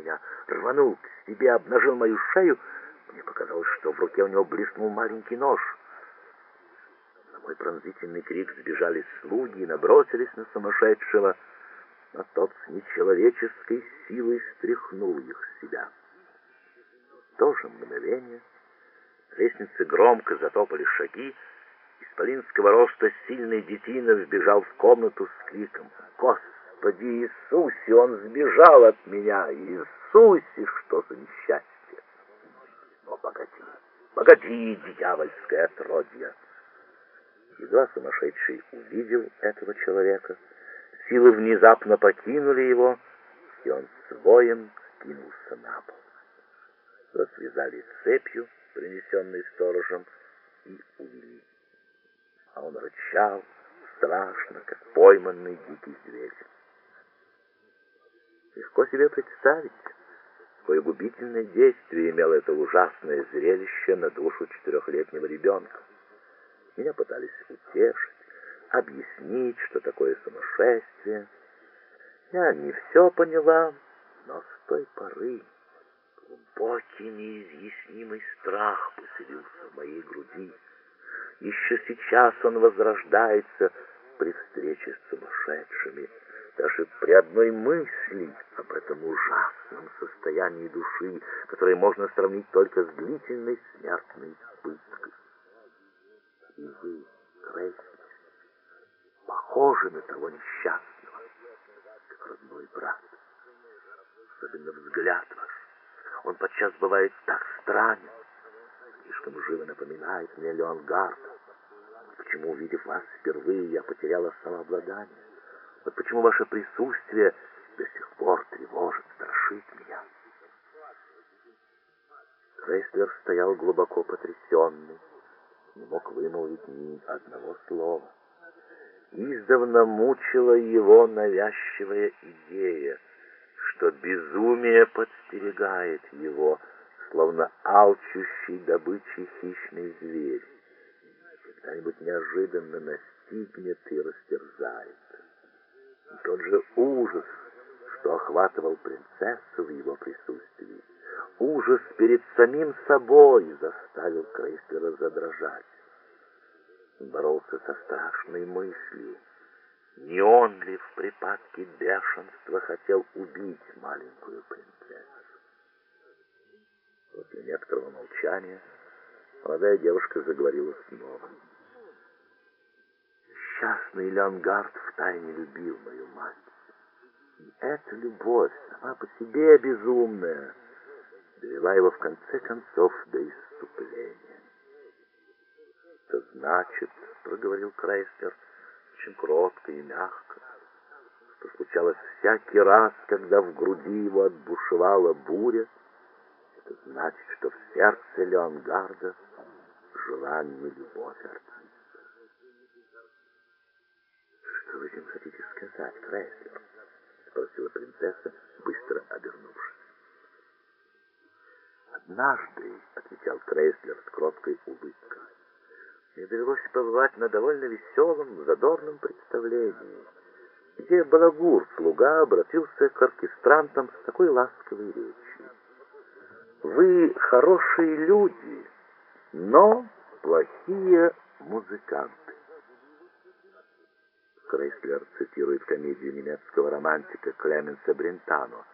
меня, рванул к себе, обнажил мою шею. Мне показалось, что в руке у него блеснул маленький нож. На мой пронзительный крик сбежали слуги и набросились на сумасшедшего, но тот с нечеловеческой силой стряхнул их с себя. В то же мгновение с лестницы громко затопали шаги. Исполинского роста сильный детина вбежал в комнату с криком: «Господи Иисусе, он сбежал от меня! Иисусе, что за несчастье!» Но погоди, дьявольское отродье! Едва сумасшедший увидел этого человека, силы внезапно покинули его, и он с воем скинулся на пол. Его связали цепью, принесенной сторожем, и увели. А он рычал страшно, как пойманный дикий зверь. Легко себе представить, какое губительное действие имело это ужасное зрелище на душу 4-летнего ребенка. Меня пытались утешить, объяснить, что такое сумасшествие. Я не все поняла, но с той поры глубокий неизъяснимый страх поселился в моей груди. Еще сейчас он возрождается при встрече с сумасшедшими. Даже при одной мысли об этом ужасном состоянии души, которое можно сравнить только с длительной смертной пыткой. И вы, Крейслер, похожи на того несчастного, как родной брат. Особенно взгляд ваш. Он подчас бывает так странен, слишком живо напоминает мне Леонгарда. Почему, увидев вас впервые, я потеряла самообладание? Вот почему ваше присутствие до сих пор тревожит, страшит меня. Крейслер стоял глубоко потрясенный, не мог вымолвить ни одного слова. Издавна мучила его навязчивая идея, что безумие подстерегает его, словно алчущий добычей хищный зверь. Когда-нибудь неожиданно настигнет и растерзает. И тот же ужас, что охватывал принцессу в его присутствии, ужас перед самим собой заставил Крейслера задрожать. Он боролся со страшной мыслью. Не он ли в припадке бешенства хотел убить маленькую принцессу? После некоторого молчания молодая девушка заговорила снова. Несчастный Леонгард втайне любил мою мать. И эта любовь, сама по себе безумная, довела его в конце концов до исступления. «Это значит, — проговорил Крейслер очень кротко и мягко, — что случалось всякий раз, когда в груди его отбушевала буря, это значит, что в сердце Леонгарда жила не любовь артиста». «Что вы этим хотите сказать, Крейслер?» — спросила принцесса, быстро обернувшись. «Однажды, — отвечал Крейслер с кроткой улыбкой, — мне довелось побывать на довольно веселом, задорном представлении, где балагур, слуга, обратился к оркестрантам с такой ласковой речью: «Вы хорошие люди, но плохие музыканты». Крейслер цитирует комедию немецкого романтика Клеменса Брентано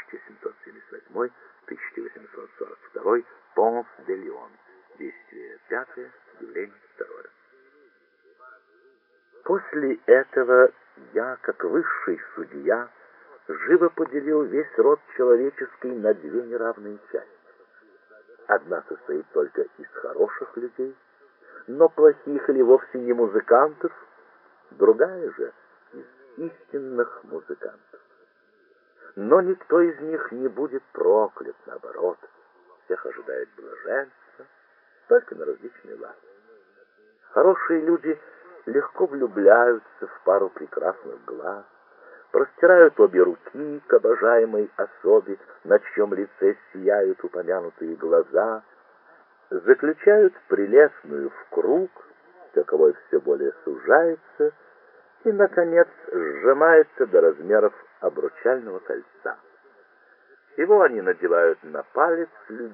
1778-1842 «Понс де Леон». Действие 5, явление 2. После этого я, как высший судья, живо поделил весь род человеческий на две неравные части. Одна состоит только из хороших людей, но плохих или вовсе не музыкантов, другая же из истинных музыкантов. Но никто из них не будет проклят, наоборот, всех ожидает блаженство, только на различные лады. Хорошие люди легко влюбляются в пару прекрасных глаз, простирают обе руки к обожаемой особе, на чьем лице сияют упомянутые глаза, заключают прелестную в круг, таковой все более сужается, и, наконец, сжимается до размеров обручального кольца. Его они надевают на палец